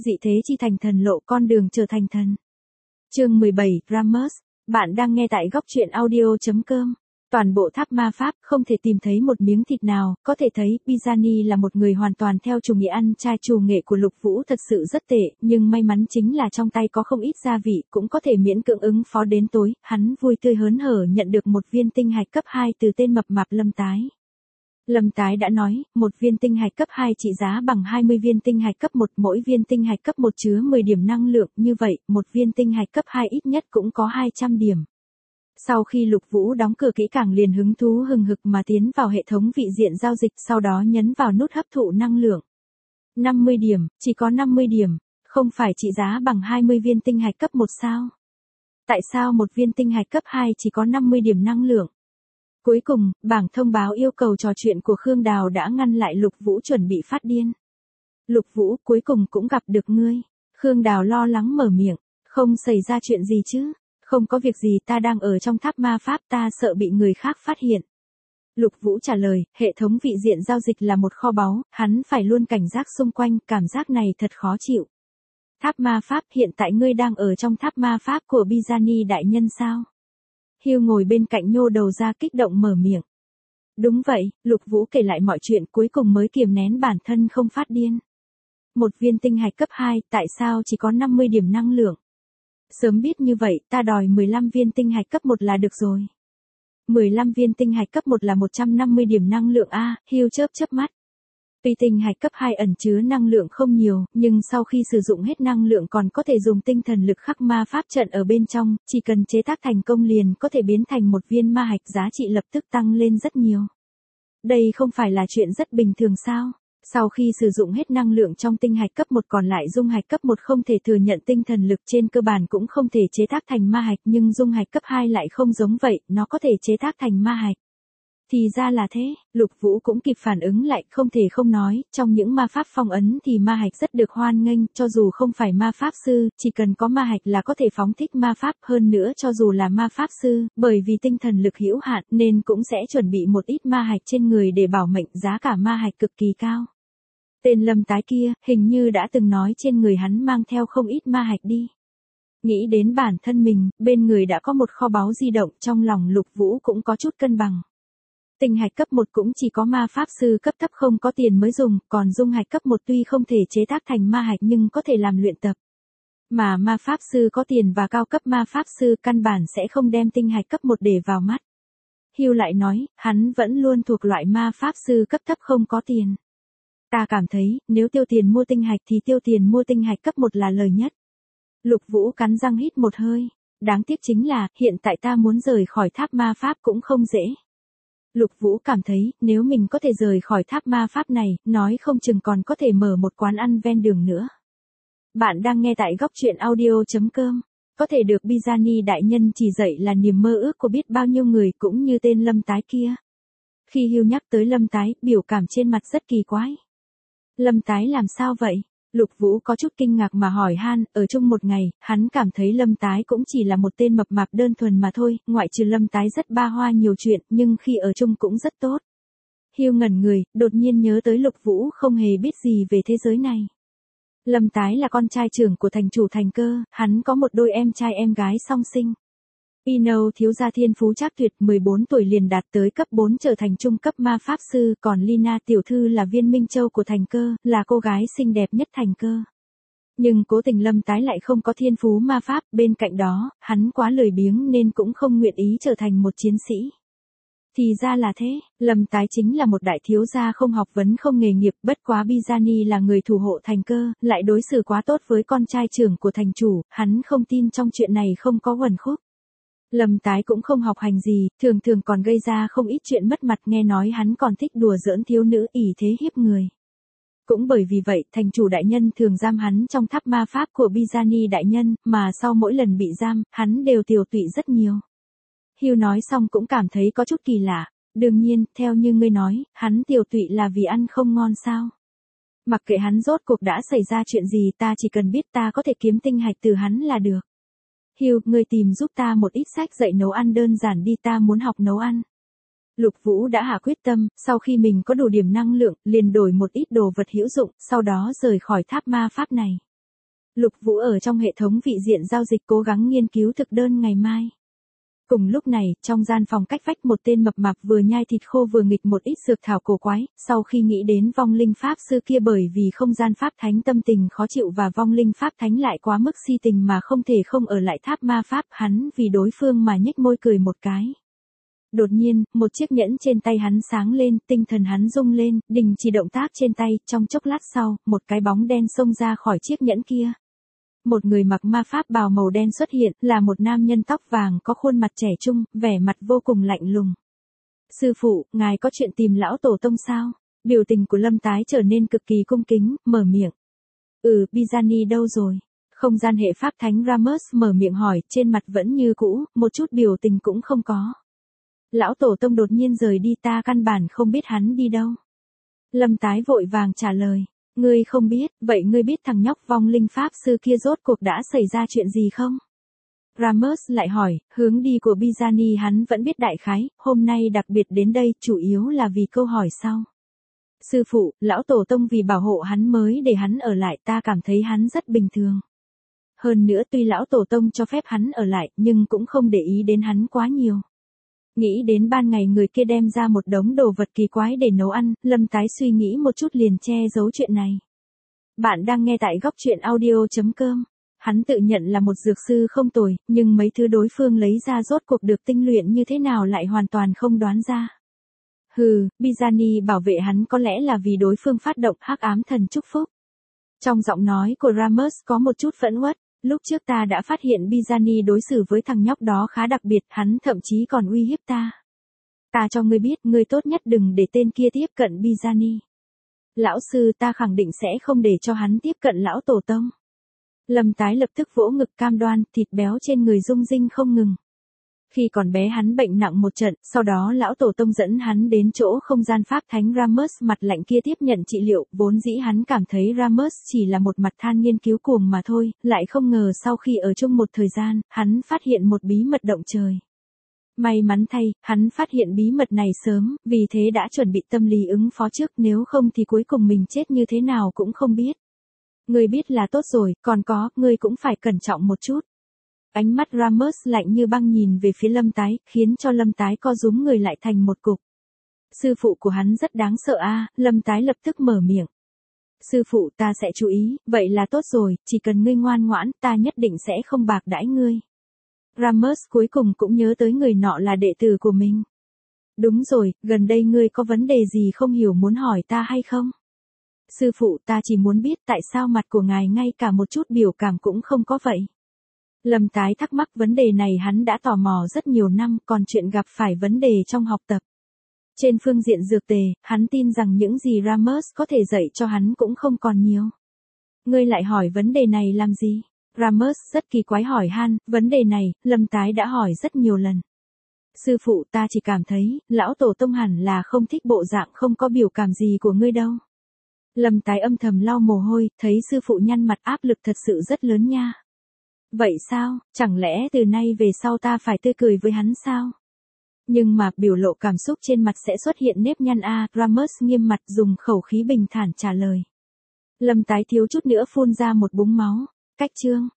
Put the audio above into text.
dị thế chi thành thần lộ, con đường trở thành thần. Chương 17, Ramos. Bạn đang nghe tại góc truyện audio.com. Toàn bộ tháp ma pháp không thể tìm thấy một miếng thịt nào, có thể thấy Pisani là một người hoàn toàn theo chủ nghĩa ăn chay. Chủ nghệ của Lục Vũ thật sự rất tệ, nhưng may mắn chính là trong tay có không ít gia vị, cũng có thể miễn cưỡng ứng phó đến tối. Hắn vui tươi hớn hở nhận được một viên tinh hạch cấp 2 từ tên mập mạp Lâm Tái. Lâm Tái đã nói, một viên tinh hạch cấp 2 trị giá bằng 20 viên tinh hạch cấp 1, mỗi viên tinh hạch cấp 1 chứa 10 điểm năng lượng, như vậy, một viên tinh hạch cấp 2 ít nhất cũng có 200 điểm. Sau khi Lục Vũ đóng cửa kỹ càng liền hứng thú hừng hực mà tiến vào hệ thống vị diện giao dịch, sau đó nhấn vào nút hấp thụ năng lượng. 50 điểm, chỉ có 50 điểm, không phải trị giá bằng 20 viên tinh hạch cấp 1 sao? Tại sao một viên tinh hạch cấp 2 chỉ có 50 điểm năng lượng? Cuối cùng, bảng thông báo yêu cầu trò chuyện của Khương Đào đã ngăn lại Lục Vũ chuẩn bị phát điên. Lục Vũ, cuối cùng cũng gặp được ngươi. Khương Đào lo lắng mở miệng, không xảy ra chuyện gì chứ? Không có việc gì, ta đang ở trong tháp ma pháp, ta sợ bị người khác phát hiện. Lục Vũ trả lời, hệ thống vị diện giao dịch là một kho báu, hắn phải luôn cảnh giác xung quanh, cảm giác này thật khó chịu. Tháp ma pháp, hiện tại ngươi đang ở trong tháp ma pháp của Pisani đại nhân sao? Hugh ngồi bên cạnh nhô đầu ra kích động mở miệng. Đúng vậy, Lục Vũ kể lại mọi chuyện cuối cùng mới kiềm nén bản thân không phát điên. Một viên tinh hạch cấp 2, tại sao chỉ có 50 điểm năng lượng? Sớm biết như vậy, ta đòi 15 viên tinh hạch cấp 1 là được rồi. 15 viên tinh hạch cấp 1 là 150 điểm năng lượng a, Hugh chớp mắt. Tuy tinh hạch cấp 2 ẩn chứa năng lượng không nhiều, nhưng sau khi sử dụng hết năng lượng còn có thể dùng tinh thần lực khắc ma pháp trận ở bên trong, chỉ cần chế tác thành công liền có thể biến thành một viên ma hạch, giá trị lập tức tăng lên rất nhiều. Đây không phải là chuyện rất bình thường sao? Sau khi sử dụng hết năng lượng trong tinh hạch cấp 1 còn lại dung hạch cấp 1 không thể thừa nhận tinh thần lực, trên cơ bản cũng không thể chế tác thành ma hạch, nhưng dung hạch cấp 2 lại không giống vậy, nó có thể chế tác thành ma hạch. Thì ra là thế, Lục Vũ cũng kịp phản ứng lại, không thể không nói, trong những ma pháp phong ấn thì ma hạch rất được hoan nghênh, cho dù không phải ma pháp sư, chỉ cần có ma hạch là có thể phóng thích ma pháp, hơn nữa cho dù là ma pháp sư, bởi vì tinh thần lực hữu hạn nên cũng sẽ chuẩn bị một ít ma hạch trên người để bảo mệnh, giá cả ma hạch cực kỳ cao. Tên Lâm Tái kia, hình như đã từng nói trên người hắn mang theo không ít ma hạch đi. Nghĩ đến bản thân mình, bên người đã có một kho báu di động, trong lòng Lục Vũ cũng có chút cân bằng. Tinh hạch cấp 1 cũng chỉ có ma pháp sư cấp thấp không có tiền mới dùng, còn dung hạch cấp 1 tuy không thể chế tác thành ma hạch nhưng có thể làm luyện tập. Mà ma pháp sư có tiền và cao cấp ma pháp sư căn bản sẽ không đem tinh hạch cấp 1 để vào mắt. Hugh lại nói, hắn vẫn luôn thuộc loại ma pháp sư cấp thấp không có tiền. Ta cảm thấy, nếu tiêu tiền mua tinh hạch thì tiêu tiền mua tinh hạch cấp 1 là lời nhất. Lục Vũ cắn răng hít một hơi. Đáng tiếc chính là, hiện tại ta muốn rời khỏi tháp ma pháp cũng không dễ. Lục Vũ cảm thấy, nếu mình có thể rời khỏi tháp ma pháp này, nói không chừng còn có thể mở một quán ăn ven đường nữa. Bạn đang nghe tại góc truyện audio.com. Có thể được Pisani đại nhân chỉ dạy là niềm mơ ước của biết bao nhiêu người, cũng như tên Lâm Tái kia. Khi Hugh nhắc tới Lâm Tái, biểu cảm trên mặt rất kỳ quái. Lâm Tái làm sao vậy? Lục Vũ có chút kinh ngạc mà hỏi han, ở chung một ngày, hắn cảm thấy Lâm Tái cũng chỉ là một tên mập mạp đơn thuần mà thôi, ngoại trừ Lâm Tái rất ba hoa nhiều chuyện, nhưng khi ở chung cũng rất tốt. Hugh ngẩn người, đột nhiên nhớ tới Lục Vũ không hề biết gì về thế giới này. Lâm Tái là con trai trưởng của thành chủ Thành Cơ, hắn có một đôi em trai em gái song sinh. Pino thiếu gia thiên phú trác tuyệt, 14 tuổi liền đạt tới cấp 4 trở thành trung cấp ma pháp sư, còn Lina tiểu thư là viên minh châu của Thành Cơ, là cô gái xinh đẹp nhất Thành Cơ. Nhưng cố tình Lâm Tái lại không có thiên phú ma pháp, bên cạnh đó, hắn quá lười biếng nên cũng không nguyện ý trở thành một chiến sĩ. Thì ra là thế, Lâm Tái chính là một đại thiếu gia không học vấn không nghề nghiệp, bất quá Pisani là người thủ hộ Thành Cơ, lại đối xử quá tốt với con trai trưởng của thành chủ, hắn không tin trong chuyện này không có uẩn khúc. Lâm Tái cũng không học hành gì, thường thường còn gây ra không ít chuyện mất mặt, nghe nói hắn còn thích đùa giỡn thiếu nữ, ỷ thế hiếp người. Cũng bởi vì vậy, thành chủ đại nhân thường giam hắn trong tháp ma pháp của Pisani đại nhân, mà sau mỗi lần bị giam, hắn đều tiều tụy rất nhiều. Hugh nói xong cũng cảm thấy có chút kỳ lạ. Đương nhiên, theo như ngươi nói, hắn tiều tụy là vì ăn không ngon sao? Mặc kệ hắn rốt cuộc đã xảy ra chuyện gì, ta chỉ cần biết ta có thể kiếm tinh hạch từ hắn là được. Hugh, ngươi tìm giúp ta một ít sách dạy nấu ăn đơn giản đi, ta muốn học nấu ăn. Lục Vũ đã hạ quyết tâm, sau khi mình có đủ điểm năng lượng, liền đổi một ít đồ vật hữu dụng, sau đó rời khỏi tháp ma pháp này. Lục Vũ ở trong hệ thống vị diện giao dịch cố gắng nghiên cứu thực đơn ngày mai. Cùng lúc này, trong gian phòng cách vách một tên mập mạp vừa nhai thịt khô vừa nghịch một ít dược thảo cổ quái, sau khi nghĩ đến vong linh pháp sư kia bởi vì không gian pháp thánh tâm tình khó chịu và vong linh pháp thánh lại quá mức si tình mà không thể không ở lại tháp ma pháp, hắn vì đối phương mà nhếch môi cười một cái. Đột nhiên, một chiếc nhẫn trên tay hắn sáng lên, tinh thần hắn rung lên, đình chỉ động tác trên tay, trong chốc lát sau, một cái bóng đen xông ra khỏi chiếc nhẫn kia. Một người mặc ma pháp bào màu đen xuất hiện, là một nam nhân tóc vàng có khuôn mặt trẻ trung, vẻ mặt vô cùng lạnh lùng. Sư phụ, ngài có chuyện tìm lão tổ tông sao? Biểu tình của Lâm Tái trở nên cực kỳ cung kính, mở miệng. Bizani đâu rồi? Không gian hệ pháp thánh Ramos mở miệng hỏi, trên mặt vẫn như cũ, một chút biểu tình cũng không có. Lão tổ tông đột nhiên rời đi, ta căn bản không biết hắn đi đâu. Lâm Tái vội vàng trả lời. Ngươi không biết, vậy ngươi biết thằng nhóc vong linh pháp sư kia rốt cuộc đã xảy ra chuyện gì không? Ramos lại hỏi, hướng đi của Bizani hắn vẫn biết đại khái, hôm nay đặc biệt đến đây chủ yếu là vì câu hỏi sau. Sư phụ, lão tổ tông vì bảo hộ hắn mới để hắn ở lại, ta cảm thấy hắn rất bình thường. Hơn nữa tuy lão tổ tông cho phép hắn ở lại, nhưng cũng không để ý đến hắn quá nhiều. Nghĩ đến ban ngày người kia đem ra một đống đồ vật kỳ quái để nấu ăn, Lâm Tái suy nghĩ một chút liền che giấu chuyện này. Bạn đang nghe tại góc truyện audio.com. Hắn tự nhận là một dược sư không tồi, nhưng mấy thứ đối phương lấy ra rốt cuộc được tinh luyện như thế nào lại hoàn toàn không đoán ra. Bizani bảo vệ hắn có lẽ là vì đối phương phát động hắc ám thần chúc phúc. Trong giọng nói của Ramos có một chút phẫn uất. Lúc trước ta đã phát hiện Bizani đối xử với thằng nhóc đó khá đặc biệt, hắn thậm chí còn uy hiếp ta. Ta cho ngươi biết, ngươi tốt nhất đừng để tên kia tiếp cận Bizani. Lão sư, ta khẳng định sẽ không để cho hắn tiếp cận lão tổ tông. Lâm Tái lập tức vỗ ngực cam đoan, thịt béo trên người rung rinh không ngừng. Khi còn bé hắn bệnh nặng một trận, sau đó lão tổ tông dẫn hắn đến chỗ không gian pháp thánh Ramos mặt lạnh kia tiếp nhận trị liệu, vốn dĩ hắn cảm thấy Ramos chỉ là một mặt than nghiên cứu cuồng mà thôi, lại không ngờ sau khi ở chung một thời gian, hắn phát hiện một bí mật động trời. May mắn thay, hắn phát hiện bí mật này sớm, vì thế đã chuẩn bị tâm lý ứng phó trước, nếu không thì cuối cùng mình chết như thế nào cũng không biết. Ngươi biết là tốt rồi, còn có, ngươi cũng phải cẩn trọng một chút. Ánh mắt Ramos lạnh như băng nhìn về phía Lâm Tái, khiến cho Lâm Tái co rúm người lại thành một cục. Sư phụ của hắn rất đáng sợ a, Lâm Tái lập tức mở miệng. Sư phụ, ta sẽ chú ý, vậy là tốt rồi, chỉ cần ngươi ngoan ngoãn, ta nhất định sẽ không bạc đãi ngươi. Ramos cuối cùng cũng nhớ tới người nọ là đệ tử của mình. Đúng rồi, gần đây ngươi có vấn đề gì không hiểu muốn hỏi ta hay không? Sư phụ, ta chỉ muốn biết tại sao mặt của ngài ngay cả một chút biểu cảm cũng không có vậy. Lâm Tái thắc mắc vấn đề này, hắn đã tò mò rất nhiều năm, còn chuyện gặp phải vấn đề trong học tập. Trên phương diện dược tề, hắn tin rằng những gì Ramos có thể dạy cho hắn cũng không còn nhiều. Ngươi lại hỏi vấn đề này làm gì? Ramos rất kỳ quái hỏi han, vấn đề này, Lâm Tái đã hỏi rất nhiều lần. Sư phụ, ta chỉ cảm thấy, lão tổ tông hẳn là không thích bộ dạng không có biểu cảm gì của ngươi đâu. Lâm Tái âm thầm lau mồ hôi, thấy sư phụ nhăn mặt, áp lực thật sự rất lớn nha. Vậy sao, chẳng lẽ từ nay về sau ta phải tươi cười với hắn sao? Nhưng mà biểu lộ cảm xúc trên mặt sẽ xuất hiện nếp nhăn a, Ramos nghiêm mặt dùng khẩu khí bình thản trả lời. Lâm Tái thiếu chút nữa phun ra một búng máu. Cách chương